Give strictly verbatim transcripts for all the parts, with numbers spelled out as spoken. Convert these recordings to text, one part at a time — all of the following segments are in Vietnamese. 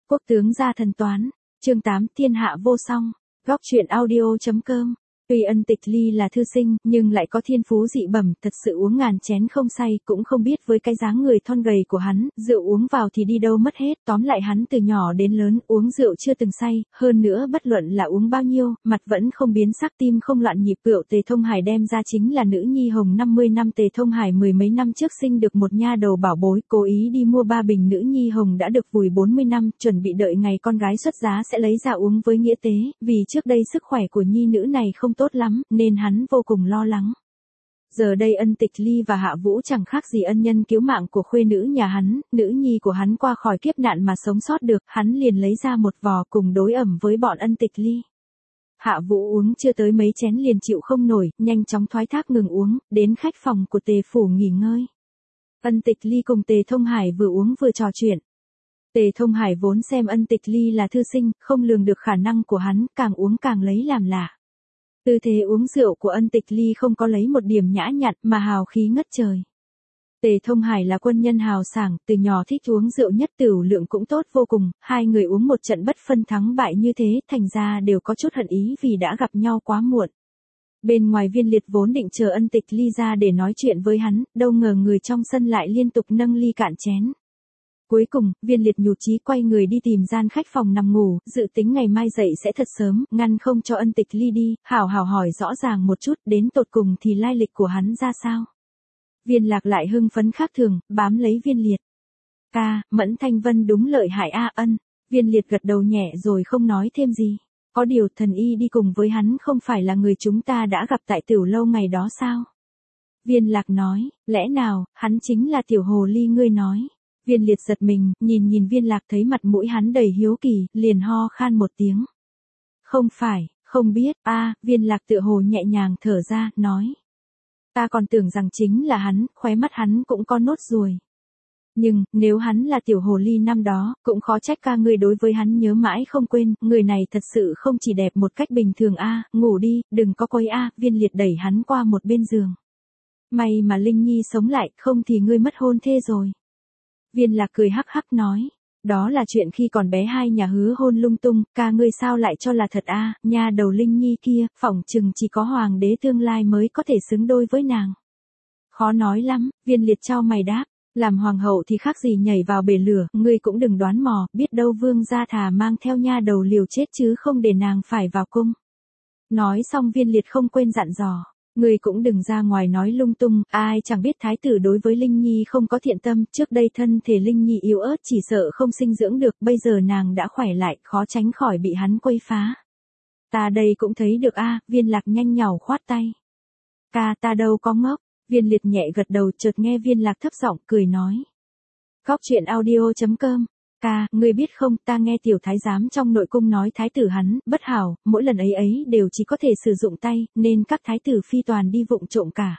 Quốc tướng gia thần toán, chương tám thiên hạ vô song, góc truyện audio.com. Tuy Ân Tịch Ly là thư sinh, nhưng lại có thiên phú dị bẩm, thật sự uống ngàn chén không say, cũng không biết với cái dáng người thon gầy của hắn, rượu uống vào thì đi đâu mất hết, tóm lại hắn từ nhỏ đến lớn, uống rượu chưa từng say, hơn nữa bất luận là uống bao nhiêu, mặt vẫn không biến sắc, tim không loạn nhịp. Rượu Tề Thông Hải đem ra chính là nữ nhi hồng năm mươi năm. Tề Thông Hải mười mấy năm trước sinh được một nha đầu bảo bối, cố ý đi mua ba bình nữ nhi hồng đã được vùi bốn mươi năm, chuẩn bị đợi ngày con gái xuất giá sẽ lấy ra uống với nghĩa tế, vì trước đây sức khỏe của nhi nữ này không tốt lắm, nên hắn vô cùng lo lắng. Giờ đây Ân Tịch Ly và Hạ Vũ chẳng khác gì ân nhân cứu mạng của khuê nữ nhà hắn, nữ nhi của hắn qua khỏi kiếp nạn mà sống sót được, hắn liền lấy ra một vò cùng đối ẩm với bọn Ân Tịch Ly. Hạ Vũ uống chưa tới mấy chén liền chịu không nổi, nhanh chóng thoái thác ngừng uống, đến khách phòng của Tề phủ nghỉ ngơi. Ân Tịch Ly cùng Tề Thông Hải vừa uống vừa trò chuyện. Tề Thông Hải vốn xem Ân Tịch Ly là thư sinh, không lường được khả năng của hắn, càng uống càng lấy làm lạ. Tư thế uống rượu của Ân Tịch Ly không có lấy một điểm nhã nhặn mà hào khí ngất trời. Tề Thông Hải là quân nhân hào sảng, từ nhỏ thích uống rượu nhất, tửu lượng cũng tốt vô cùng, hai người uống một trận bất phân thắng bại như thế, thành ra đều có chút hận ý vì đã gặp nhau quá muộn. Bên ngoài Viên Liệt vốn định chờ Ân Tịch Ly ra để nói chuyện với hắn, đâu ngờ người trong sân lại liên tục nâng ly cạn chén. Cuối cùng, Viên Liệt nhụt chí quay người đi tìm gian khách phòng nằm ngủ, dự tính ngày mai dậy sẽ thật sớm, ngăn không cho Ân Tịch Ly đi, hảo hảo hỏi rõ ràng một chút, đến tột cùng thì lai lịch của hắn ra sao. Viên Lạc lại hưng phấn khác thường, bám lấy Viên Liệt. Ca, Mẫn Thanh Vân đúng lợi hại a. Ân. Viên Liệt gật đầu nhẹ rồi không nói thêm gì. Có điều thần y đi cùng với hắn không phải là người chúng ta đã gặp tại Tiểu Lâu ngày đó sao? Viên Lạc nói, lẽ nào, hắn chính là tiểu hồ ly ngươi nói. Viên Liệt giật mình, nhìn nhìn Viên Lạc thấy mặt mũi hắn đầy hiếu kỳ, liền ho khan một tiếng. Không phải, không biết, a. Viên Lạc tựa hồ nhẹ nhàng thở ra, nói. Ta còn tưởng rằng chính là hắn, khóe mắt hắn cũng có nốt ruồi. Nhưng, nếu hắn là tiểu hồ ly năm đó, cũng khó trách ca ngươi đối với hắn nhớ mãi không quên, người này thật sự không chỉ đẹp một cách bình thường a. Ngủ đi, đừng có quấy a. Viên Liệt đẩy hắn qua một bên giường. May mà Linh Nhi sống lại, không thì ngươi mất hôn thê rồi. Viên Lạc cười hắc hắc nói, đó là chuyện khi còn bé hai nhà hứa hôn lung tung, ca ngươi sao lại cho là thật a? Nha đầu Linh Nhi kia, phỏng chừng chỉ có hoàng đế tương lai mới có thể xứng đôi với nàng. Khó nói lắm. Viên Liệt chau mày đáp, làm hoàng hậu thì khác gì nhảy vào bể lửa, ngươi cũng đừng đoán mò, biết đâu vương gia thà mang theo nha đầu liều chết chứ không để nàng phải vào cung. Nói xong Viên Liệt không quên dặn dò. Người cũng đừng ra ngoài nói lung tung, ai chẳng biết thái tử đối với Linh Nhi không có thiện tâm, trước đây thân thể Linh Nhi yếu ớt chỉ sợ không sinh dưỡng được, bây giờ nàng đã khỏe lại, khó tránh khỏi bị hắn quấy phá. Ta đây cũng thấy được a. Viên Lạc nhanh nhảu khoát tay. Ca, ta đâu có ngốc. Viên Liệt nhẹ gật đầu, chợt nghe Viên Lạc thấp giọng cười nói. Góc truyện audio.com. Ca, ngươi biết không, ta nghe tiểu thái giám trong nội cung nói thái tử hắn, bất hảo, mỗi lần ấy ấy đều chỉ có thể sử dụng tay, nên các thái tử phi toàn đi vụng trộm cả.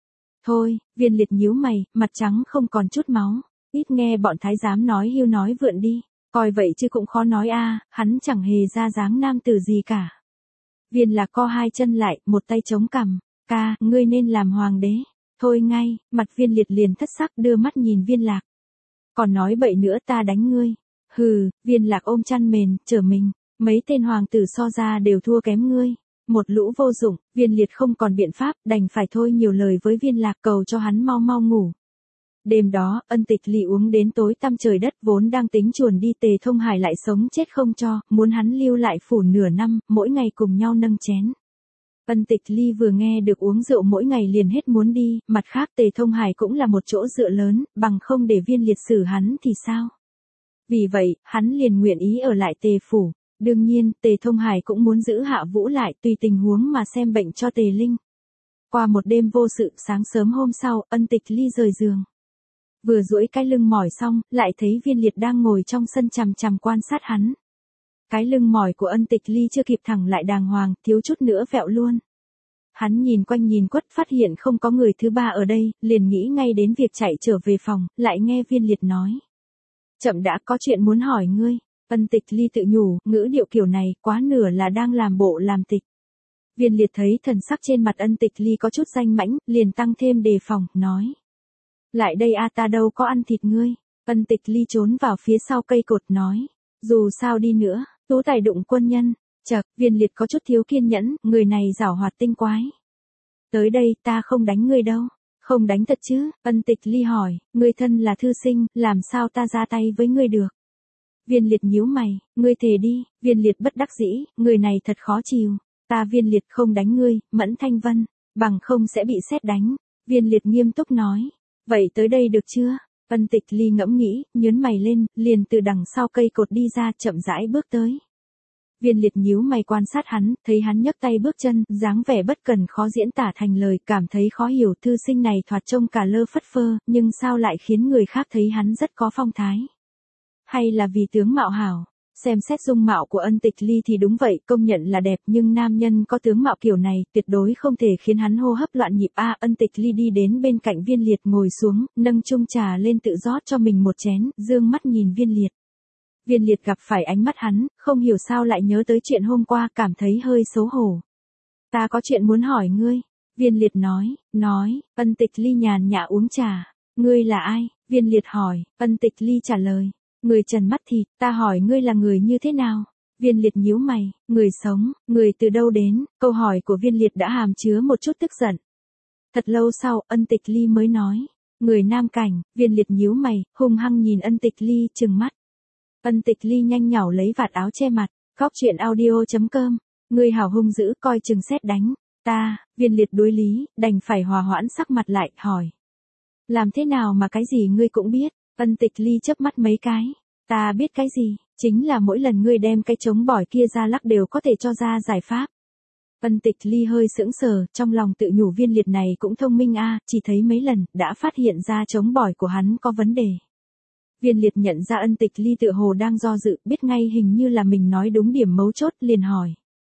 Thôi, Viên Liệt nhíu mày, mặt trắng không còn chút máu, ít nghe bọn thái giám nói hiu nói vượn đi, coi vậy chứ cũng khó nói a. Hắn chẳng hề ra dáng nam tử gì cả. Viên Lạc co hai chân lại, một tay chống cằm, ca, ngươi nên làm hoàng đế, thôi ngay. Mặt Viên Liệt liền thất sắc, đưa mắt nhìn Viên Lạc. Còn nói bậy nữa ta đánh ngươi. Hừ. Viên Lạc ôm chăn mền, trở mình, mấy tên hoàng tử so ra đều thua kém ngươi. Một lũ vô dụng. Viên Liệt không còn biện pháp, đành phải thôi nhiều lời với Viên Lạc, cầu cho hắn mau mau ngủ. Đêm đó, Ân Tịch Ly uống đến tối tăm trời đất, vốn đang tính chuồn đi, Tề Thông Hải lại sống chết không cho, muốn hắn lưu lại phủ nửa năm, mỗi ngày cùng nhau nâng chén. Ân Tịch Ly vừa nghe được uống rượu mỗi ngày liền hết muốn đi, mặt khác Tề Thông Hải cũng là một chỗ dựa lớn, bằng không để Viên Liệt xử hắn thì sao? Vì vậy, hắn liền nguyện ý ở lại Tề phủ. Đương nhiên, Tề Thông Hải cũng muốn giữ Hạ Vũ lại, tùy tình huống mà xem bệnh cho Tề Linh. Qua một đêm vô sự, sáng sớm hôm sau, Ân Tịch Ly rời giường. Vừa duỗi cái lưng mỏi xong, lại thấy Viên Liệt đang ngồi trong sân chằm chằm quan sát hắn. Cái lưng mỏi của Ân Tịch Ly chưa kịp thẳng lại đàng hoàng, thiếu chút nữa vẹo luôn. Hắn nhìn quanh nhìn quất, phát hiện không có người thứ ba ở đây, liền nghĩ ngay đến việc chạy trở về phòng, lại nghe Viên Liệt nói. Chậm đã, có chuyện muốn hỏi ngươi. Ân Tịch Ly tự nhủ, ngữ điệu kiểu này, quá nửa là đang làm bộ làm tịch. Viên Liệt thấy thần sắc trên mặt Ân Tịch Ly có chút danh mãnh, liền tăng thêm đề phòng, nói. Lại đây a, ta đâu có ăn thịt ngươi. Ân Tịch Ly trốn vào phía sau cây cột nói. Dù sao đi nữa, tú tài đụng quân nhân. Chậc, Viên Liệt có chút thiếu kiên nhẫn, người này giảo hoạt tinh quái. Tới đây ta không đánh ngươi đâu. Không đánh thật chứ? Ân Tịch Ly hỏi, ngươi thân là thư sinh, làm sao ta ra tay với ngươi được? Viên Liệt nhíu mày, ngươi thề đi. Viên Liệt bất đắc dĩ, người này thật khó chịu. Ta Viên Liệt không đánh ngươi, Mẫn Thanh Vân, bằng không sẽ bị sét đánh. Viên Liệt nghiêm túc nói, vậy tới đây được chưa? Ân Tịch Ly ngẫm nghĩ, nhớn mày lên, liền từ đằng sau cây cột đi ra, chậm rãi bước tới. Viên Liệt nhíu mày quan sát hắn, thấy hắn nhấc tay bước chân, dáng vẻ bất cần khó diễn tả thành lời, cảm thấy khó hiểu, thư sinh này thoạt trông cả lơ phất phơ, nhưng sao lại khiến người khác thấy hắn rất có phong thái? Hay là vì tướng mạo hảo? Xem xét dung mạo của Ân Tịch Ly thì đúng vậy, công nhận là đẹp, nhưng nam nhân có tướng mạo kiểu này, tuyệt đối không thể khiến hắn hô hấp loạn nhịp. A, Ân Tịch Ly đi đến bên cạnh Viên Liệt ngồi xuống, nâng chung trà lên tự rót cho mình một chén, dương mắt nhìn Viên Liệt. Viên Liệt gặp phải ánh mắt hắn, không hiểu sao lại nhớ tới chuyện hôm qua, cảm thấy hơi xấu hổ. Ta có chuyện muốn hỏi ngươi. Viên Liệt nói, nói, Ân Tịch Ly nhàn nhã uống trà. Ngươi là ai? Viên Liệt hỏi. Ân Tịch Ly trả lời, người trần mắt thịt, ta hỏi ngươi là người như thế nào? Viên Liệt nhíu mày, người sống, người từ đâu đến? Câu hỏi của Viên Liệt đã hàm chứa một chút tức giận. Thật lâu sau, Ân Tịch Ly mới nói, người Nam Cảnh. Viên Liệt nhíu mày, hung hăng nhìn Ân Tịch Ly trừng mắt. Ân Tịch Ly nhanh nhảu lấy vạt áo che mặt, góc chuyện audio chấm com, người hảo hung dữ coi chừng sét đánh. Ta, Viên Liệt đối lý, đành phải hòa hoãn sắc mặt lại, hỏi. Làm thế nào mà cái gì ngươi cũng biết? Ân Tịch Ly chớp mắt mấy cái. Ta biết cái gì? Chính là mỗi lần ngươi đem cái trống bỏi kia ra lắc đều có thể cho ra giải pháp. Ân Tịch Ly hơi sững sờ, trong lòng tự nhủ Viên Liệt này cũng thông minh a, chỉ thấy mấy lần, đã phát hiện ra trống bỏi của hắn có vấn đề. Viên Liệt nhận ra Ân Tịch Ly tựa hồ đang do dự, biết ngay hình như là mình nói đúng điểm mấu chốt, liền hỏi.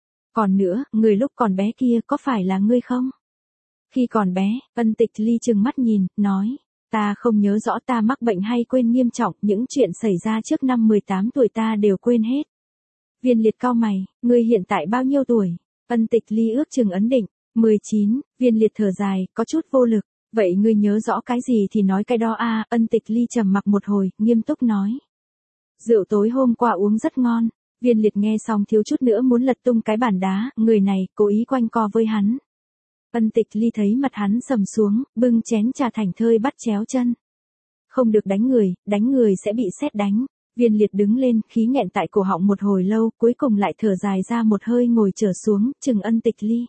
Còn nữa, người lúc còn bé kia có phải là ngươi không? Khi còn bé, Ân Tịch Ly trừng mắt nhìn, nói. Ta không nhớ rõ, ta mắc bệnh hay quên nghiêm trọng, những chuyện xảy ra trước năm mười tám tuổi ta đều quên hết. Viên Liệt cau mày, ngươi hiện tại bao nhiêu tuổi? Ân Tịch Ly ước chừng ấn định, mười chín, Viên Liệt thở dài, có chút vô lực. Vậy ngươi nhớ rõ cái gì thì nói cái đó a. Ân Tịch Ly trầm mặc một hồi, nghiêm túc nói. Rượu tối hôm qua uống rất ngon. Viên Liệt nghe xong thiếu chút nữa muốn lật tung cái bàn đá, người này, cố ý quanh co với hắn. Ân Tịch Ly thấy mặt hắn sầm xuống, bưng chén trà thành thơi bắt chéo chân. Không được đánh người, đánh người sẽ bị sét đánh. Viên Liệt đứng lên, khí nghẹn tại cổ họng một hồi lâu, cuối cùng lại thở dài ra một hơi ngồi trở xuống, chừng Ân Tịch Ly.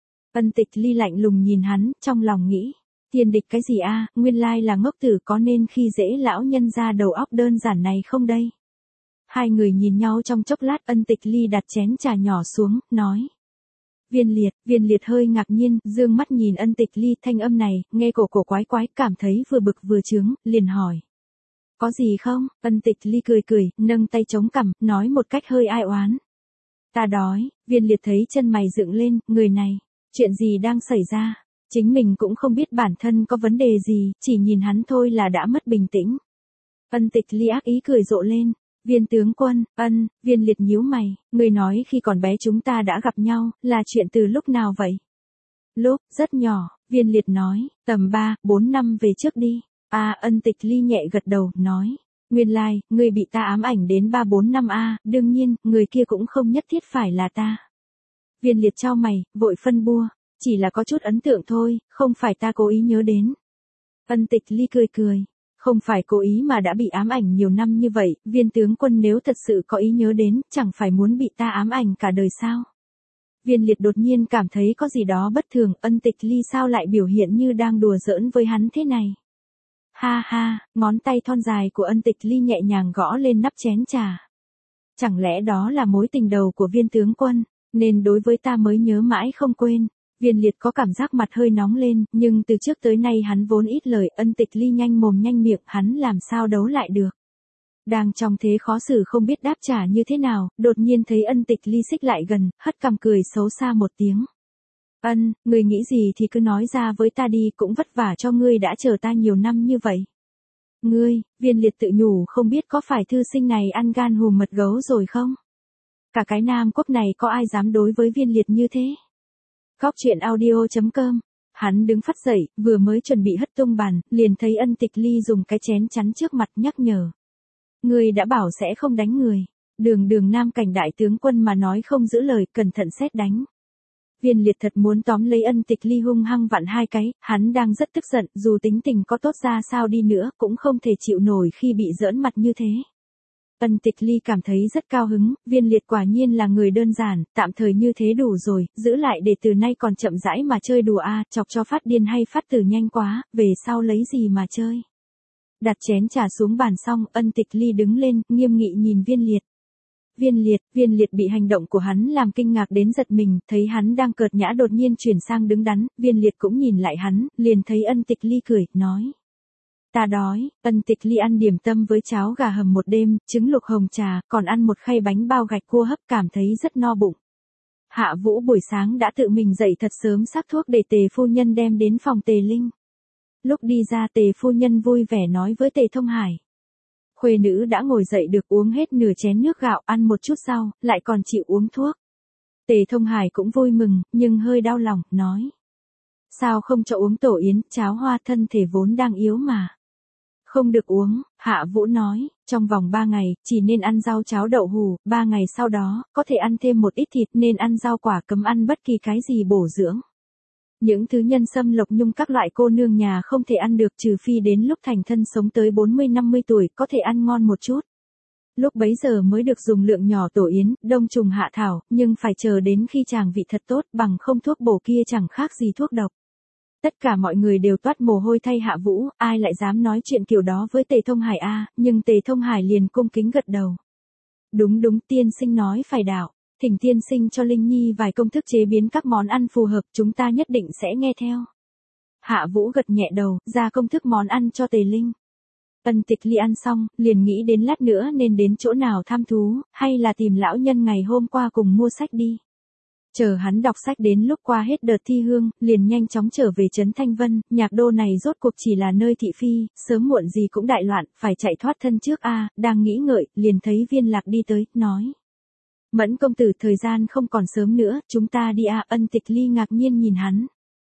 Ân Tịch Ly lạnh lùng nhìn hắn, trong lòng nghĩ. Tiền địch cái gì a, nguyên lai là ngốc tử, có nên khi dễ lão nhân ra đầu óc đơn giản này không đây? Hai người nhìn nhau trong chốc lát, Ân Tịch Ly đặt chén trà nhỏ xuống, nói. Viên Liệt, Viên Liệt hơi ngạc nhiên, dương mắt nhìn Ân Tịch Ly, thanh âm này, nghe cổ cổ quái quái, cảm thấy vừa bực vừa chướng, liền hỏi. Có gì không? Ân Tịch Ly cười cười, nâng tay chống cằm, nói một cách hơi ai oán. Ta đói. Viên Liệt thấy chân mày dựng lên, người này, chuyện gì đang xảy ra? Chính mình cũng không biết bản thân có vấn đề gì, chỉ nhìn hắn thôi là đã mất bình tĩnh. Ân Tịch Ly ác ý cười rộ lên. Viên tướng quân, Ân, Viên Liệt nhíu mày, người nói khi còn bé chúng ta đã gặp nhau, là chuyện từ lúc nào vậy? Lúc, rất nhỏ, Viên Liệt nói, tầm ba, bốn năm về trước đi. A, Ân Tịch Ly nhẹ gật đầu, nói. Nguyên lai, like, người bị ta ám ảnh đến ba bốn năm a, đương nhiên, người kia cũng không nhất thiết phải là ta. Viên Liệt chau mày, vội phân bua. Chỉ là có chút ấn tượng thôi, không phải ta cố ý nhớ đến. Ân Tịch Ly cười cười. Không phải cố ý mà đã bị ám ảnh nhiều năm như vậy, Viên tướng quân nếu thật sự có ý nhớ đến, chẳng phải muốn bị ta ám ảnh cả đời sao? Viên Liệt đột nhiên cảm thấy có gì đó bất thường, Ân Tịch Ly sao lại biểu hiện như đang đùa giỡn với hắn thế này? Ha ha, ngón tay thon dài của Ân Tịch Ly nhẹ nhàng gõ lên nắp chén trà. Chẳng lẽ đó là mối tình đầu của Viên tướng quân, nên đối với ta mới nhớ mãi không quên. Viên Liệt có cảm giác mặt hơi nóng lên, nhưng từ trước tới nay hắn vốn ít lời, Ân Tịch Ly nhanh mồm nhanh miệng, hắn làm sao đấu lại được. Đang trong thế khó xử không biết đáp trả như thế nào, đột nhiên thấy Ân Tịch Ly xích lại gần, hất cằm cười xấu xa một tiếng. Ân, người nghĩ gì thì cứ nói ra với ta đi, cũng vất vả cho ngươi đã chờ ta nhiều năm như vậy. Ngươi, Viên Liệt tự nhủ không biết có phải thư sinh này ăn gan hùm mật gấu rồi không? Cả cái Nam Quốc này có ai dám đối với Viên Liệt như thế? Góc chuyện audio chấm com. Hắn đứng phắt dậy, vừa mới chuẩn bị hất tung bàn, liền thấy Ân Tịch Ly dùng cái chén chắn trước mặt nhắc nhở. Ngươi đã bảo sẽ không đánh người. Đường đường nam cảnh đại tướng quân mà nói không giữ lời, cẩn thận sét đánh. Viên Liệt thật muốn tóm lấy Ân Tịch Ly hung hăng vặn hai cái, hắn đang rất tức giận, dù tính tình có tốt ra sao đi nữa cũng không thể chịu nổi khi bị giỡn mặt như thế. Ân Tịch Ly cảm thấy rất cao hứng, Viên Liệt quả nhiên là người đơn giản, tạm thời như thế đủ rồi, giữ lại để từ nay còn chậm rãi mà chơi đùa a, chọc cho phát điên hay phát tử nhanh quá, về sau lấy gì mà chơi. Đặt chén trà xuống bàn xong, Ân Tịch Ly đứng lên, nghiêm nghị nhìn Viên Liệt. Viên Liệt, Viên Liệt bị hành động của hắn làm kinh ngạc đến giật mình, thấy hắn đang cợt nhã đột nhiên chuyển sang đứng đắn, Viên Liệt cũng nhìn lại hắn, liền thấy Ân Tịch Ly cười, nói. Ta đói. Ân Tịch Ly ăn điểm tâm với cháo gà hầm một đêm, trứng luộc hồng trà, còn ăn một khay bánh bao gạch cua hấp, cảm thấy rất no bụng. Hạ Vũ buổi sáng đã tự mình dậy thật sớm sắc thuốc để Tề phu nhân đem đến phòng Tề Linh. Lúc đi ra Tề phu nhân vui vẻ nói với Tề Thông Hải. Khuê nữ đã ngồi dậy được, uống hết nửa chén nước gạo, ăn một chút rau, lại còn chịu uống thuốc. Tề Thông Hải cũng vui mừng, nhưng hơi đau lòng, nói. Sao không cho uống tổ yến, cháo hoa, thân thể vốn đang yếu mà. Không được uống, Hạ Vũ nói, trong vòng ba ngày, chỉ nên ăn rau cháo đậu hù, ba ngày sau đó, có thể ăn thêm một ít thịt, nên ăn rau quả, cấm ăn bất kỳ cái gì bổ dưỡng. Những thứ nhân sâm lộc nhung các loại cô nương nhà không thể ăn được, trừ phi đến lúc thành thân sống tới bốn mươi năm mươi tuổi, có thể ăn ngon một chút. Lúc bấy giờ mới được dùng lượng nhỏ tổ yến, đông trùng hạ thảo, nhưng phải chờ đến khi chàng vị thật tốt, bằng không thuốc bổ kia chẳng khác gì thuốc độc. Tất cả mọi người đều toát mồ hôi thay Hạ Vũ, ai lại dám nói chuyện kiểu đó với Tề Thông Hải a, nhưng Tề Thông Hải liền cung kính gật đầu. Đúng đúng, tiên sinh nói phải đạo, thỉnh tiên sinh cho Linh Nhi vài công thức chế biến các món ăn phù hợp, chúng ta nhất định sẽ nghe theo. Hạ Vũ gật nhẹ đầu, ra công thức món ăn cho Tề Linh. Ân Tịch Ly ăn xong, liền nghĩ đến lát nữa nên đến chỗ nào thăm thú, hay là tìm lão nhân ngày hôm qua cùng mua sách đi. Chờ hắn đọc sách đến lúc qua hết đợt thi hương, liền nhanh chóng trở về trấn Thanh Vân, nhạc đô này rốt cuộc chỉ là nơi thị phi, sớm muộn gì cũng đại loạn, phải chạy thoát thân trước a, đang nghĩ ngợi, liền thấy Viên Lạc đi tới, nói. Mẫn công tử, thời gian không còn sớm nữa, chúng ta đi a. Ân Tịch Ly ngạc nhiên nhìn hắn.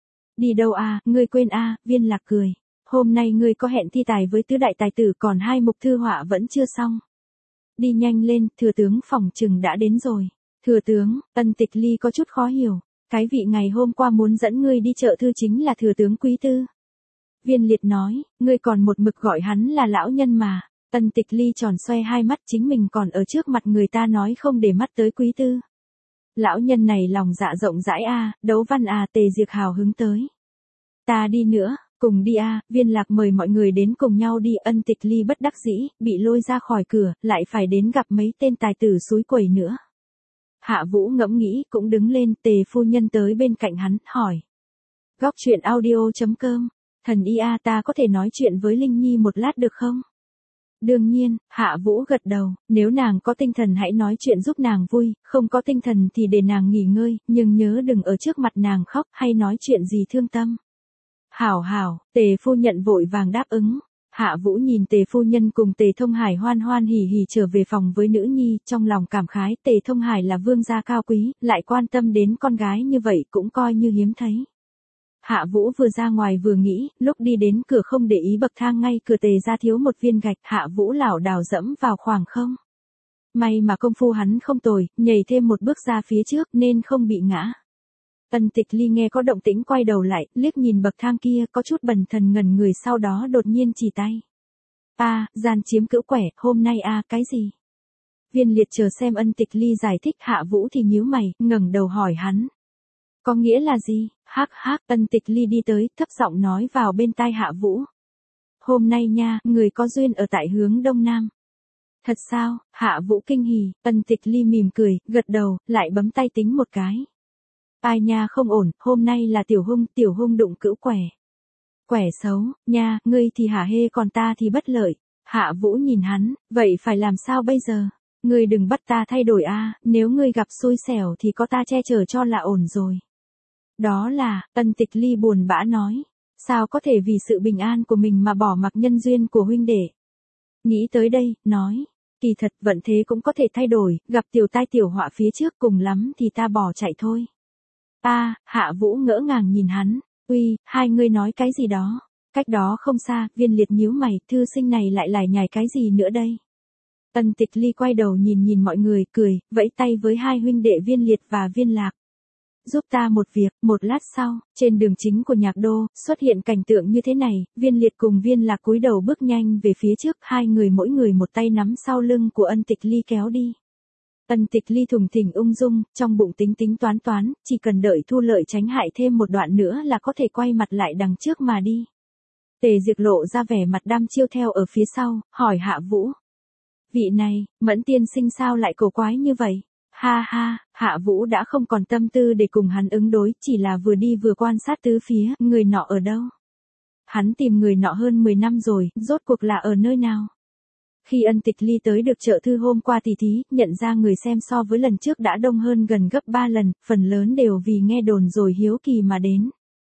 Đi đâu a, ngươi quên a, Viên Lạc cười. Hôm nay ngươi có hẹn thi tài với tứ đại tài tử, còn hai mục thư họa vẫn chưa xong. Đi nhanh lên, thừa tướng phỏng chừng đã đến rồi. Thừa tướng, Ân Tịch Ly có chút khó hiểu, cái vị ngày hôm qua muốn dẫn ngươi đi chợ thư chính là thừa tướng Quý Tư. Viên Liệt nói, ngươi còn một mực gọi hắn là lão nhân mà. Ân Tịch Ly tròn xoe hai mắt, chính mình còn ở trước mặt người ta nói không để mắt tới Quý Tư. Lão nhân này lòng dạ rộng rãi a, đấu văn à, Tề Diệc hào hứng tới. Ta đi nữa, cùng đi a, Viên Lạc mời mọi người đến cùng nhau đi. Ân Tịch Ly bất đắc dĩ, bị lôi ra khỏi cửa, lại phải đến gặp mấy tên tài tử xúi quẩy nữa. Hạ Vũ ngẫm nghĩ, cũng đứng lên, Tề phu nhân tới bên cạnh hắn, hỏi. Góc truyện audio chấm com, thần y a, ta có thể nói chuyện với Linh Nhi một lát được không? Đương nhiên, Hạ Vũ gật đầu, nếu nàng có tinh thần hãy nói chuyện giúp nàng vui, không có tinh thần thì để nàng nghỉ ngơi, nhưng nhớ đừng ở trước mặt nàng khóc hay nói chuyện gì thương tâm. Hảo hảo, Tề phu nhận vội vàng đáp ứng. Hạ Vũ nhìn Tề phu nhân cùng Tề Thông Hải hoan hoan hỉ hỉ trở về phòng với nữ nhi, trong lòng cảm khái, Tề Thông Hải là vương gia cao quý, lại quan tâm đến con gái như vậy cũng coi như hiếm thấy. Hạ Vũ vừa ra ngoài vừa nghĩ, lúc đi đến cửa không để ý bậc thang ngay cửa Tề ra thiếu một viên gạch, Hạ Vũ lảo đảo dẫm vào khoảng không. May mà công phu hắn không tồi, nhảy thêm một bước ra phía trước nên không bị ngã. Ân Tịch Ly nghe có động tĩnh quay đầu lại, liếc nhìn bậc thang kia, có chút bần thần ngẩn người, sau đó đột nhiên chỉ tay. A, à, gian chiếm cữu quẻ, hôm nay a, à, cái gì? Viên Liệt chờ xem Ân Tịch Ly giải thích, Hạ Vũ thì nhíu mày, ngẩng đầu hỏi hắn. Có nghĩa là gì? Hắc hắc, Ân Tịch Ly đi tới, thấp giọng nói vào bên tai Hạ Vũ. Hôm nay nha, người có duyên ở tại hướng đông nam. Thật sao? Hạ Vũ kinh hỉ, Ân Tịch Ly mỉm cười, gật đầu, lại bấm tay tính một cái. Ai nha, không ổn, hôm nay là tiểu hung, tiểu hung đụng cữu quẻ. Quẻ xấu, nha, ngươi thì hả hê còn ta thì bất lợi. Hạ Vũ nhìn hắn, vậy phải làm sao bây giờ? Ngươi đừng bắt ta thay đổi a, nếu ngươi gặp xui xẻo thì có ta che chở cho là ổn rồi. Đó là, Ân Tịch Ly buồn bã nói, sao có thể vì sự bình an của mình mà bỏ mặc nhân duyên của huynh đệ. Nghĩ tới đây, nói, kỳ thật vận thế cũng có thể thay đổi, gặp tiểu tai tiểu họa phía trước cùng lắm thì ta bỏ chạy thôi. A, à, Hạ Vũ ngỡ ngàng nhìn hắn, uy, hai ngươi nói cái gì đó, cách đó không xa, Viên Liệt nhíu mày, thư sinh này lại lải nhải cái gì nữa đây. Ân Tịch Ly quay đầu nhìn nhìn mọi người, cười, vẫy tay với hai huynh đệ Viên Liệt và Viên Lạc. Giúp ta một việc. Một lát sau, trên đường chính của Nhạc Đô, xuất hiện cảnh tượng như thế này, Viên Liệt cùng Viên Lạc cúi đầu bước nhanh về phía trước, hai người mỗi người một tay nắm sau lưng của Ân Tịch Ly kéo đi. Ân Tịch Ly thùng thình ung dung, trong bụng tính tính toán toán, chỉ cần đợi thu lợi tránh hại thêm một đoạn nữa là có thể quay mặt lại đằng trước mà đi. Tề Diệp lộ ra vẻ mặt đăm chiêu theo ở phía sau, hỏi Hạ Vũ. Vị này, Mẫn tiên sinh sao lại cổ quái như vậy? Ha ha, Hạ Vũ đã không còn tâm tư để cùng hắn ứng đối, chỉ là vừa đi vừa quan sát tứ phía, người nọ ở đâu? Hắn tìm người nọ hơn mười năm rồi, rốt cuộc là ở nơi nào? Khi Ân Tịch Ly tới được chợ thư hôm qua tỷ thí, nhận ra người xem so với lần trước đã đông hơn gần gấp ba lần, phần lớn đều vì nghe đồn rồi hiếu kỳ mà đến.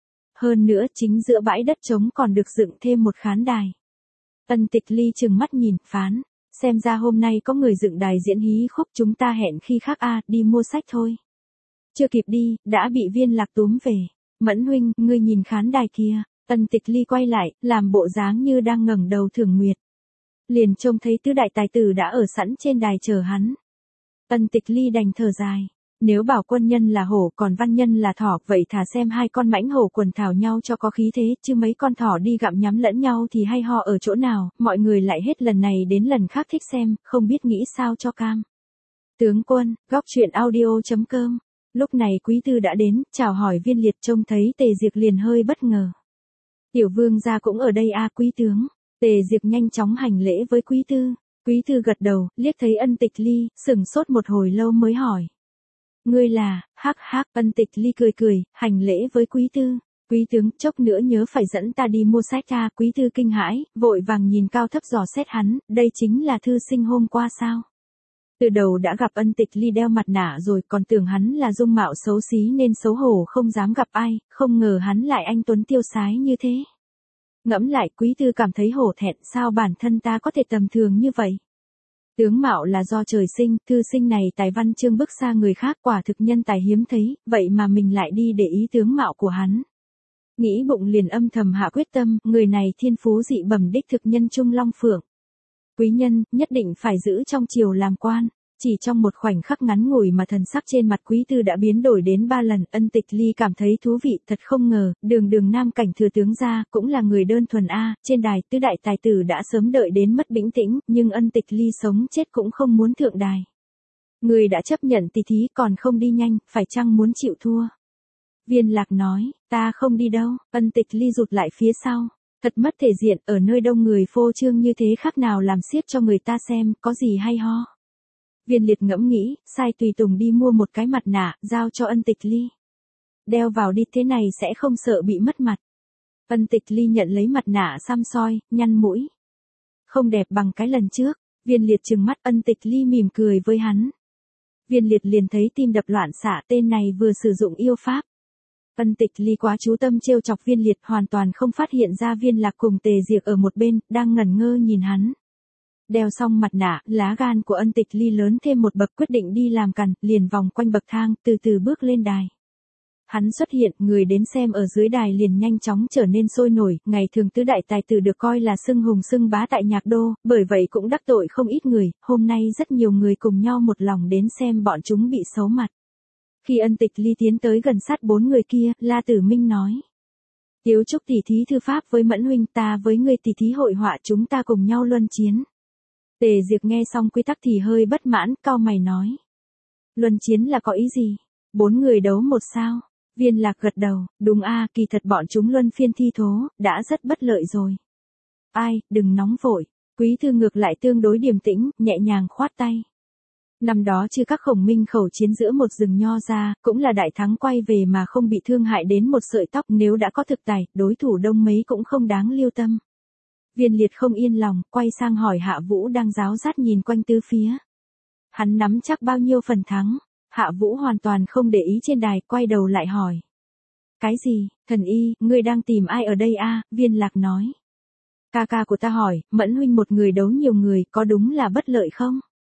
Hơn nữa chính giữa bãi đất trống còn được dựng thêm một khán đài. Ân Tịch Ly trừng mắt nhìn, phán. Xem ra hôm nay có người dựng đài diễn hí khúc, chúng ta hẹn khi khác a, đi mua sách thôi. Chưa kịp đi, đã bị Viên Lạc túm về. Mẫn huynh, ngươi nhìn khán đài kia. Ân Tịch Ly quay lại, làm bộ dáng như đang ngẩng đầu thưởng nguyệt. Liền trông thấy tứ đại tài tử đã ở sẵn trên đài chờ hắn. Ân Tịch Ly đành thở dài. Nếu bảo quân nhân là hổ còn văn nhân là thỏ, vậy thà xem hai con mãnh hổ quần thảo nhau cho có khí thế, chứ mấy con thỏ đi gặm nhắm lẫn nhau thì hay ho ở chỗ nào, mọi người lại hết lần này đến lần khác thích xem, không biết nghĩ sao cho cam. Tướng quân, góc truyện audio chấm com. Lúc này Quý Tư đã đến, chào hỏi Viên Liệt, trông thấy Tề Diệp liền hơi bất ngờ. Tiểu vương gia cũng ở đây a quý tướng. Tề Diệp nhanh chóng hành lễ với Quý Tư. Quý Tư gật đầu, liếc thấy Ân Tịch Ly, sững sốt một hồi lâu mới hỏi. Ngươi là, hắc hắc, Ân Tịch Ly cười cười, hành lễ với Quý Tư. Quý tướng, chốc nữa nhớ phải dẫn ta đi mua sách ta. Quý Tư kinh hãi, vội vàng nhìn cao thấp dò xét hắn, đây chính là thư sinh hôm qua sao? Từ đầu đã gặp Ân Tịch Ly đeo mặt nạ rồi, còn tưởng hắn là dung mạo xấu xí nên xấu hổ không dám gặp ai, không ngờ hắn lại anh tuấn tiêu sái như thế. Ngẫm lại, Quý Tư cảm thấy hổ thẹn, sao bản thân ta có thể tầm thường như vậy? Tướng mạo là do trời sinh, thư sinh này tài văn chương bức xa người khác, quả thực nhân tài hiếm thấy, vậy mà mình lại đi để ý tướng mạo của hắn. Nghĩ bụng liền âm thầm hạ quyết tâm, người này thiên phú dị bẩm đích thực nhân trung long phượng. Quý nhân, nhất định phải giữ trong triều làm quan. Chỉ trong một khoảnh khắc ngắn ngủi mà thần sắc trên mặt Quý Tư đã biến đổi đến ba lần. Ân Tịch Ly cảm thấy thú vị, thật không ngờ, đường đường nam cảnh thừa tướng gia, cũng là người đơn thuần a. Trên đài, tứ đại tài tử đã sớm đợi đến mất bĩnh tĩnh, nhưng Ân Tịch Ly sống chết cũng không muốn thượng đài. Người đã chấp nhận tỷ thí còn không đi nhanh, phải chăng muốn chịu thua? Viên Lạc nói, ta không đi đâu. Ân Tịch Ly rụt lại phía sau. Thật mất thể diện, ở nơi đông người phô trương như thế khác nào làm xiếc cho người ta xem, có gì hay ho. Viên Liệt ngẫm nghĩ, sai tùy tùng đi mua một cái mặt nạ, giao cho Ân Tịch Ly. Đeo vào đi, thế này sẽ không sợ bị mất mặt. Ân Tịch Ly nhận lấy mặt nạ xăm soi, nhăn mũi. Không đẹp bằng cái lần trước. Viên Liệt trừng mắt, Ân Tịch Ly mỉm cười với hắn. Viên Liệt liền thấy tim đập loạn xạ, tên này vừa sử dụng yêu pháp. Ân Tịch Ly quá chú tâm trêu chọc Viên Liệt, hoàn toàn không phát hiện ra Viên Lạc cùng Tề Diệp ở một bên, đang ngẩn ngơ nhìn hắn. Đeo xong mặt nạ, lá gan của Ân Tịch Ly lớn thêm một bậc, quyết định đi làm cằn, liền vòng quanh bậc thang, từ từ bước lên đài. Hắn xuất hiện, người đến xem ở dưới đài liền nhanh chóng trở nên sôi nổi, ngày thường tứ đại tài tử được coi là xưng hùng xưng bá tại Nhạc Đô, bởi vậy cũng đắc tội không ít người, hôm nay rất nhiều người cùng nhau một lòng đến xem bọn chúng bị xấu mặt. Khi Ân Tịch Ly tiến tới gần sát bốn người kia, La Tử Minh nói. Tiếu Trúc tỷ thí thư pháp với Mẫn huynh, ta với người tỷ thí hội họa, chúng ta cùng nhau luân chiến. Tề Diệp nghe xong quy tắc thì hơi bất mãn, cau mày nói. Luân chiến là có ý gì? Bốn người đấu một sao? Viên Lạc gật đầu, đúng a, kỳ thật bọn chúng luân phiên thi thố, đã rất bất lợi rồi. Ai, đừng nóng vội. Quý Thư ngược lại tương đối điềm tĩnh, nhẹ nhàng khoát tay. Năm đó chưa các khổng minh khẩu chiến giữa một rừng nho ra, cũng là đại thắng quay về mà không bị thương hại đến một sợi tóc, nếu đã có thực tài, đối thủ đông mấy cũng không đáng lưu tâm. Viên Liệt không yên lòng, quay sang hỏi Hạ Vũ đang ráo rát nhìn quanh tứ phía. Hắn nắm chắc bao nhiêu phần thắng? Hạ Vũ hoàn toàn không để ý trên đài, quay đầu lại hỏi. Cái gì, thần y, ngươi đang tìm ai ở đây a? Viên Lạc nói. Ca ca của ta hỏi, Mẫn huynh một người đấu nhiều người, có đúng là bất lợi không?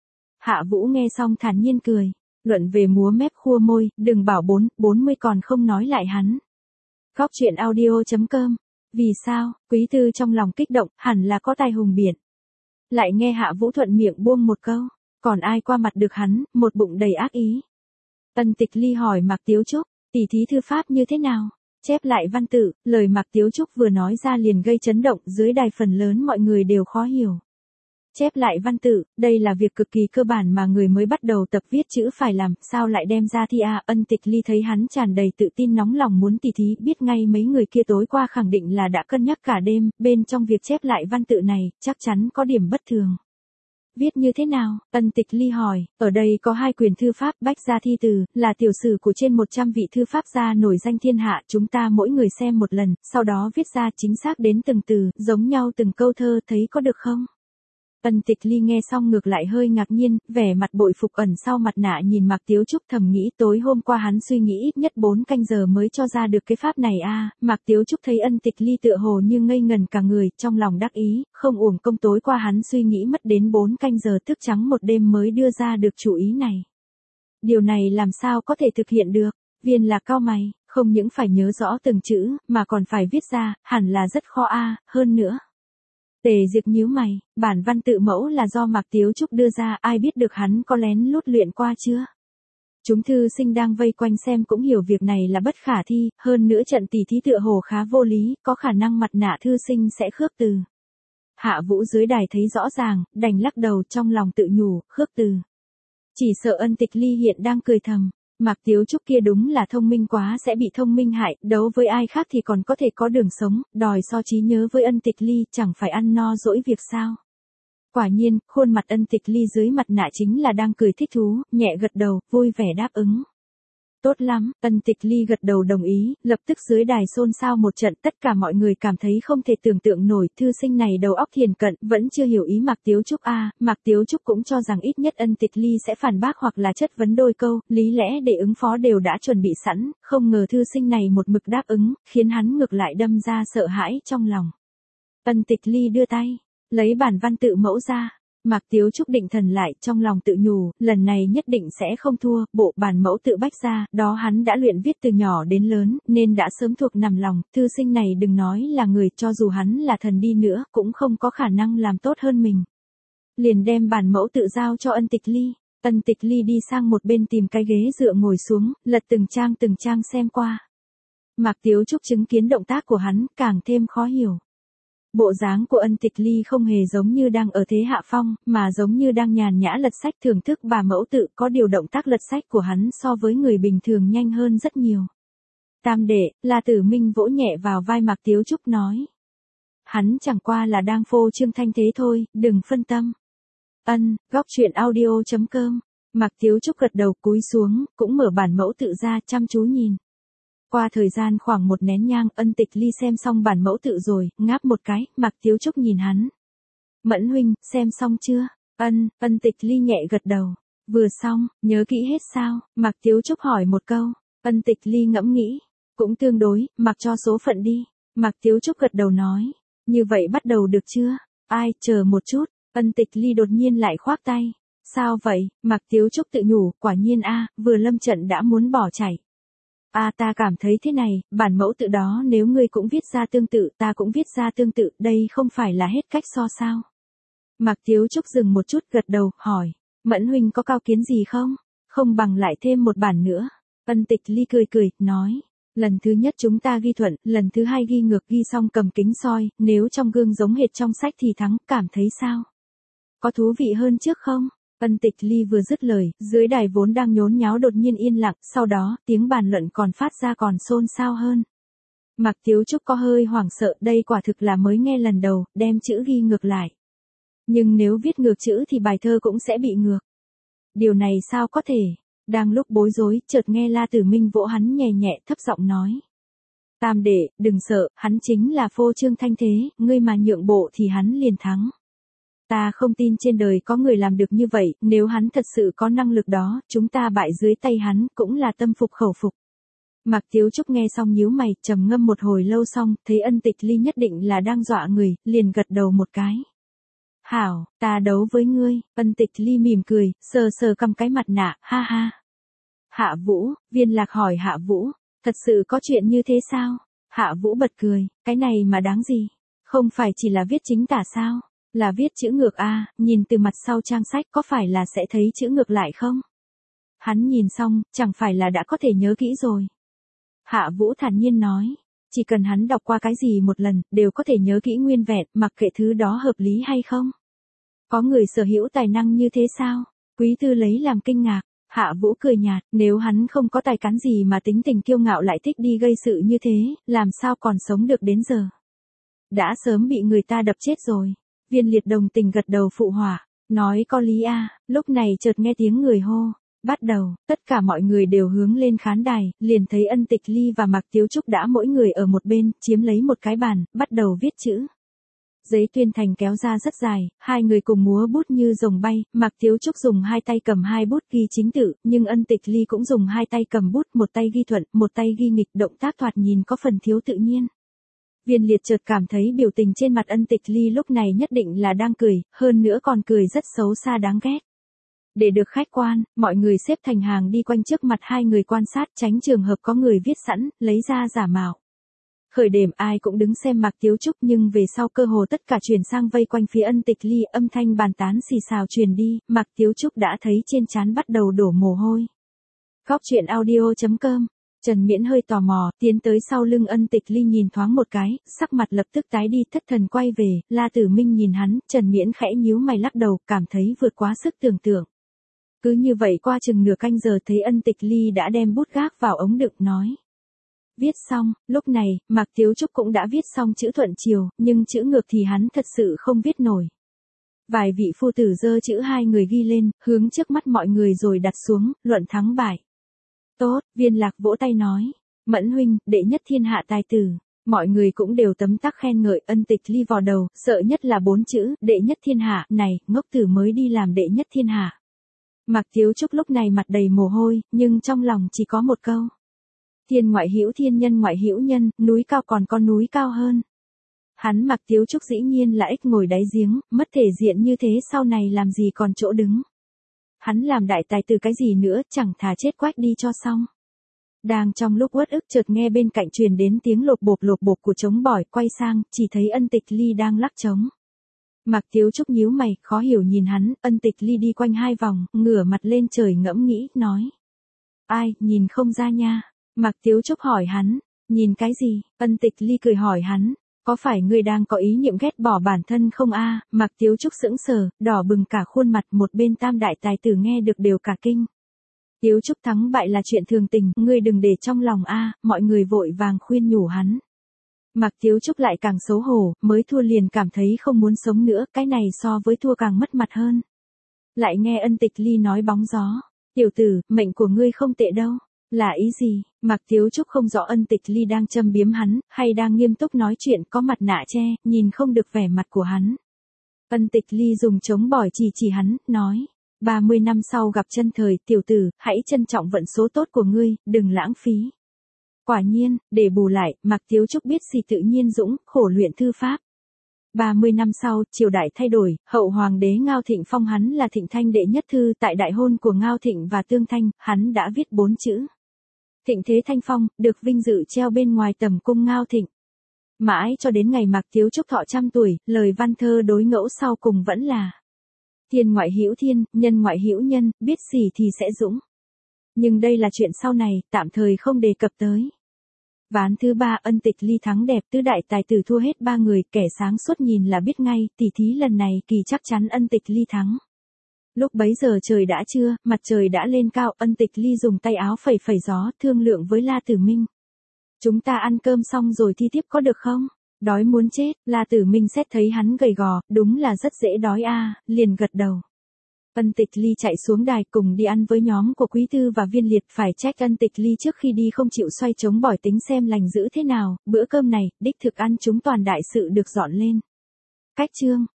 Hạ Vũ nghe xong thản nhiên cười. Luận về múa mép khua môi, đừng bảo bốn, bốn mươi còn không nói lại hắn. Góc truyện audio chấm com. Vì sao? Quý Tư trong lòng kích động, hẳn là có tài hùng biện. lại nghe Hạ Vũ thuận miệng buông một câu, còn ai qua mặt được hắn, một bụng đầy ác ý. Ân Tịch Ly hỏi Mạc Tiếu Trúc, tỷ thí thư pháp như thế nào? Chép lại văn tự, lời Mạc Tiếu Trúc vừa nói ra liền gây chấn động, dưới đài phần lớn mọi người đều khó hiểu. Chép lại văn tự, đây là việc cực kỳ cơ bản mà người mới bắt đầu tập viết chữ phải làm, sao lại đem ra thi à? Ân Tịch Ly thấy hắn tràn đầy tự tin nóng lòng muốn tỉ thí, biết ngay mấy người kia tối qua khẳng định là đã cân nhắc cả đêm, bên trong việc chép lại văn tự này, chắc chắn có điểm bất thường. Viết như thế nào? Ân Tịch Ly hỏi, ở đây có hai quyền thư pháp bách gia thi từ, là tiểu sử của trên một trăm vị thư pháp gia nổi danh thiên hạ, chúng ta mỗi người xem một lần, sau đó viết ra chính xác đến từng từ, giống nhau từng câu thơ, thấy có được không? Ân Tịch Ly nghe xong ngược lại hơi ngạc nhiên, vẻ mặt bội phục ẩn sau mặt nạ nhìn Mạc Tiếu Trúc thầm nghĩ tối hôm qua hắn suy nghĩ ít nhất bốn canh giờ mới cho ra được cái pháp này a. À, Mạc Tiếu Trúc thấy Ân Tịch Ly tựa hồ như ngây ngần cả người, trong lòng đắc ý, không uổng công tối qua hắn suy nghĩ mất đến bốn canh giờ thức trắng một đêm mới đưa ra được chủ ý này. Điều này làm sao có thể thực hiện được? Viên Lạc cau mày, không những phải nhớ rõ từng chữ, mà còn phải viết ra, hẳn là rất khó a, à, hơn nữa. Tề Diệp nhíu mày, bản văn tự mẫu là do Mạc Tiếu Trúc đưa ra, ai biết được hắn có lén lút luyện qua chưa? Chúng thư sinh đang vây quanh xem cũng hiểu việc này là bất khả thi, hơn nữa trận tỉ thí tựa hồ khá vô lý, có khả năng mặt nạ thư sinh sẽ khước từ. Hạ Vũ dưới đài thấy rõ ràng, đành lắc đầu trong lòng tự nhủ, khước từ. Chỉ sợ Ân Tịch Ly hiện đang cười thầm. Mạc Tiếu Trúc kia đúng là thông minh quá sẽ bị thông minh hại, đấu với ai khác thì còn có thể có đường sống, đòi so trí nhớ với Ân Tịch Ly chẳng phải ăn no dỗi việc sao. Quả nhiên, khuôn mặt Ân Tịch Ly dưới mặt nạ chính là đang cười thích thú, nhẹ gật đầu, vui vẻ đáp ứng. Tốt lắm, Ân Tịch Ly gật đầu đồng ý, lập tức dưới đài xôn xao một trận, tất cả mọi người cảm thấy không thể tưởng tượng nổi, thư sinh này đầu óc thiền cận, vẫn chưa hiểu ý Mạc Tiếu Trúc a, à, Mạc Tiếu Trúc cũng cho rằng ít nhất Ân Tịch Ly sẽ phản bác hoặc là chất vấn đôi câu, lý lẽ để ứng phó đều đã chuẩn bị sẵn, không ngờ thư sinh này một mực đáp ứng, khiến hắn ngược lại đâm ra sợ hãi trong lòng. Ân Tịch Ly đưa tay, lấy bản văn tự mẫu ra. Mạc Tiếu Trúc định thần lại, trong lòng tự nhủ, lần này nhất định sẽ không thua, bộ bản mẫu tự bách ra, đó hắn đã luyện viết từ nhỏ đến lớn, nên đã sớm thuộc nằm lòng, thư sinh này đừng nói là người, cho dù hắn là thần đi nữa, cũng không có khả năng làm tốt hơn mình. Liền đem bản mẫu tự giao cho Ân Tịch Ly, Ân Tịch Ly đi sang một bên tìm cái ghế dựa ngồi xuống, lật từng trang từng trang xem qua. Mạc Tiếu Trúc chứng kiến động tác của hắn, càng thêm khó hiểu. Bộ dáng của Ân Tịch Ly không hề giống như đang ở thế hạ phong, mà giống như đang nhàn nhã lật sách thưởng thức bà mẫu tự, có điều động tác lật sách của hắn so với người bình thường nhanh hơn rất nhiều. Tam đệ, La Tử Minh vỗ nhẹ vào vai Mạc Tiếu Trúc nói. Hắn chẳng qua là đang phô trương thanh thế thôi, đừng phân tâm. Ân, góc truyện audio chấm com. Mạc Tiếu Trúc gật đầu cúi xuống, cũng mở bản mẫu tự ra chăm chú nhìn. Qua thời gian khoảng một nén nhang, Ân Tịch Ly xem xong bản mẫu tự rồi, ngáp một cái, Mạc Tiếu Trúc nhìn hắn. Mẫn huynh, xem xong chưa? Ân, Ân Tịch Ly nhẹ gật đầu. Vừa xong, nhớ kỹ hết sao? Mạc Tiếu Trúc hỏi một câu. Ân Tịch Ly ngẫm nghĩ. Cũng tương đối, mặc cho số phận đi. Mạc Tiếu Trúc gật đầu nói. Như vậy bắt đầu được chưa? Ai, chờ một chút. Ân Tịch Ly đột nhiên lại khoác tay. Sao vậy? Mạc Tiếu Trúc tự nhủ, quả nhiên a, vừa lâm trận đã muốn bỏ chạy. A à, ta cảm thấy thế này, bản mẫu tự đó nếu ngươi cũng viết ra tương tự, ta cũng viết ra tương tự, đây không phải là hết cách so sao? Mạc Tiếu Trúc dừng một chút gật đầu, hỏi, Mẫn huynh có cao kiến gì không? Không bằng lại thêm một bản nữa. Ân Tịch Ly cười cười, nói, lần thứ nhất chúng ta ghi thuận, lần thứ hai ghi ngược, ghi xong cầm kính soi, nếu trong gương giống hệt trong sách thì thắng, cảm thấy sao? Có thú vị hơn trước không? Ân Tịch Ly vừa dứt lời, dưới đài vốn đang nhốn nháo đột nhiên yên lặng, sau đó, tiếng bàn luận còn phát ra còn xôn xao hơn. Mạc Tiếu Trúc có hơi hoảng sợ, đây quả thực là mới nghe lần đầu, đem chữ ghi ngược lại. Nhưng nếu viết ngược chữ thì bài thơ cũng sẽ bị ngược. Điều này sao có thể? Đang lúc bối rối, chợt nghe La Tử Minh vỗ hắn nhẹ nhẹ thấp giọng nói. Tam đệ, đừng sợ, hắn chính là phô trương thanh thế, ngươi mà nhượng bộ thì hắn liền thắng. Ta không tin trên đời có người làm được như vậy, nếu hắn thật sự có năng lực đó, chúng ta bại dưới tay hắn, cũng là tâm phục khẩu phục. Mạc Tiếu Trúc nghe xong nhíu mày, trầm ngâm một hồi lâu xong, thấy Ân Tịch Ly nhất định là đang dọa người, liền gật đầu một cái. Hảo, ta đấu với ngươi. Ân Tịch Ly mỉm cười, sờ sờ cầm cái mặt nạ, ha ha. Hạ Vũ, Viên Lạc hỏi Hạ Vũ, thật sự có chuyện như thế sao? Hạ Vũ bật cười, cái này mà đáng gì? Không phải chỉ là viết chính tả sao? Là viết chữ ngược a, nhìn từ mặt sau trang sách có phải là sẽ thấy chữ ngược lại không? Hắn nhìn xong, chẳng phải là đã có thể nhớ kỹ rồi. Hạ Vũ thản nhiên nói, chỉ cần hắn đọc qua cái gì một lần, đều có thể nhớ kỹ nguyên vẹn, mặc kệ thứ đó hợp lý hay không. Có người sở hữu tài năng như thế sao? Quý Tư lấy làm kinh ngạc. Hạ Vũ cười nhạt, nếu hắn không có tài cán gì mà tính tình kiêu ngạo lại thích đi gây sự như thế, làm sao còn sống được đến giờ? Đã sớm bị người ta đập chết rồi. Viên Liệt đồng tình gật đầu phụ họa, nói có lý a. Lúc này chợt nghe tiếng người hô. Bắt đầu, tất cả mọi người đều hướng lên khán đài, liền thấy Ân Tịch Ly và Mạc Tiếu Trúc đã mỗi người ở một bên, chiếm lấy một cái bàn, bắt đầu viết chữ. Giấy tuyên thành kéo ra rất dài, hai người cùng múa bút như rồng bay, Mạc Tiếu Trúc dùng hai tay cầm hai bút ghi chính tự, nhưng Ân Tịch Ly cũng dùng hai tay cầm bút, một tay ghi thuận, một tay ghi nghịch, động tác thoạt nhìn có phần thiếu tự nhiên. Viên Liệt chợt cảm thấy biểu tình trên mặt Ân Tịch Ly lúc này nhất định là đang cười, hơn nữa còn cười rất xấu xa đáng ghét. Để được khách quan, mọi người xếp thành hàng đi quanh trước mặt hai người quan sát, tránh trường hợp có người viết sẵn, lấy ra giả mạo. Khởi điểm ai cũng đứng xem Mạc Tiếu Trúc, nhưng về sau cơ hồ tất cả chuyển sang vây quanh phía Ân Tịch Ly, âm thanh bàn tán xì xào truyền đi, Mạc Tiếu Trúc đã thấy trên trán bắt đầu đổ mồ hôi. Góc truyện audio chấm com. Trần Miễn hơi tò mò, tiến tới sau lưng Ân Tịch Ly nhìn thoáng một cái, sắc mặt lập tức tái đi, thất thần quay về, La Tử Minh nhìn hắn, Trần Miễn khẽ nhíu mày lắc đầu, cảm thấy vượt quá sức tưởng tượng. Cứ như vậy qua chừng nửa canh giờ thấy Ân Tịch Ly đã đem bút gác vào ống đựng nói. Viết xong, lúc này, Mạc Tiếu Trúc cũng đã viết xong chữ thuận chiều, nhưng chữ ngược thì hắn thật sự không viết nổi. Vài vị phu tử giơ chữ hai người ghi lên, hướng trước mắt mọi người rồi đặt xuống, luận thắng bại. Tốt, Viên Lạc vỗ tay nói. Mẫn huynh, đệ nhất thiên hạ tài tử. Mọi người cũng đều tấm tắc khen ngợi. Ân Tịch Ly vò đầu, sợ nhất là bốn chữ, đệ nhất thiên hạ, này, ngốc tử mới đi làm đệ nhất thiên hạ. Mạc Tiếu Trúc lúc này mặt đầy mồ hôi, nhưng trong lòng chỉ có một câu. Thiên ngoại hữu thiên, nhân ngoại hữu nhân, núi cao còn có núi cao hơn. Hắn Mạc Tiếu Trúc dĩ nhiên là ếch ngồi đáy giếng, mất thể diện như thế sau này làm gì còn chỗ đứng. Hắn làm đại tài từ cái gì nữa, chẳng thà chết quách đi cho xong. Đang trong lúc uất ức chợt nghe bên cạnh truyền đến tiếng lột bột lột bột của trống bỏi, quay sang, chỉ thấy Ân Tịch Ly đang lắc trống. Mạc Tiếu Trúc nhíu mày, khó hiểu nhìn hắn, Ân Tịch Ly đi quanh hai vòng, ngửa mặt lên trời ngẫm nghĩ, nói. Ai, nhìn không ra nha. Mạc Tiếu Trúc hỏi hắn, nhìn cái gì? Ân Tịch Ly cười hỏi hắn, có phải ngươi đang có ý niệm ghét bỏ bản thân không a? À? Mạc Tiếu Trúc sững sờ, đỏ bừng cả khuôn mặt, một bên tam đại tài tử nghe được đều cả kinh. Tiếu Trúc thắng bại là chuyện thường tình, ngươi đừng để trong lòng a, à, mọi người vội vàng khuyên nhủ hắn. Mạc Tiếu Trúc lại càng xấu hổ, mới thua liền cảm thấy không muốn sống nữa, cái này so với thua càng mất mặt hơn. Lại nghe Ân Tịch Ly nói bóng gió, tiểu tử, mệnh của ngươi không tệ đâu. Là ý gì? Mạc Tiếu Trúc không rõ Ân Tịch Ly đang châm biếm hắn, hay đang nghiêm túc nói chuyện, có mặt nạ che, nhìn không được vẻ mặt của hắn. Ân Tịch Ly dùng trống bỏi chỉ chỉ hắn, nói. ba mươi năm sau gặp chân thời, tiểu tử, hãy trân trọng vận số tốt của ngươi, đừng lãng phí. Quả nhiên, để bù lại, Mạc Tiếu Trúc biết gì tự nhiên dũng, khổ luyện thư pháp. ba mươi năm sau, triều đại thay đổi, hậu hoàng đế Ngao Thịnh phong hắn là Thịnh Thanh đệ nhất thư, tại đại hôn của Ngao Thịnh và Tương Thanh, hắn đã viết bốn chữ. Thịnh thế thanh phong, được vinh dự treo bên ngoài tầm cung Ngao Thịnh. Mãi cho đến ngày Mạc Tiếu Trúc thọ trăm tuổi, lời văn thơ đối ngẫu sau cùng vẫn là. Thiên ngoại hữu thiên, nhân ngoại hữu nhân, biết gì thì sẽ dũng. Nhưng đây là chuyện sau này, tạm thời không đề cập tới. Ván thứ ba Ân Tịch Ly thắng đẹp, tứ đại tài tử thua hết ba người, kẻ sáng suốt nhìn là biết ngay, tỉ thí lần này kỳ chắc chắn Ân Tịch Ly thắng. Lúc bấy giờ trời đã trưa, mặt trời đã lên cao, Ân Tịch Ly dùng tay áo phẩy phẩy gió, thương lượng với La Tử Minh. Chúng ta ăn cơm xong rồi thi tiếp có được không? Đói muốn chết, La Tử Minh xét thấy hắn gầy gò, đúng là rất dễ đói a, à, liền gật đầu. Ân Tịch Ly chạy xuống đài cùng đi ăn với nhóm của Quý Tư và Viên Liệt, phải trách Ân Tịch Ly trước khi đi không chịu xoay trống bỏi tính xem lành dữ thế nào, bữa cơm này, đích thực ăn chúng toàn đại sự được dọn lên. Cách chương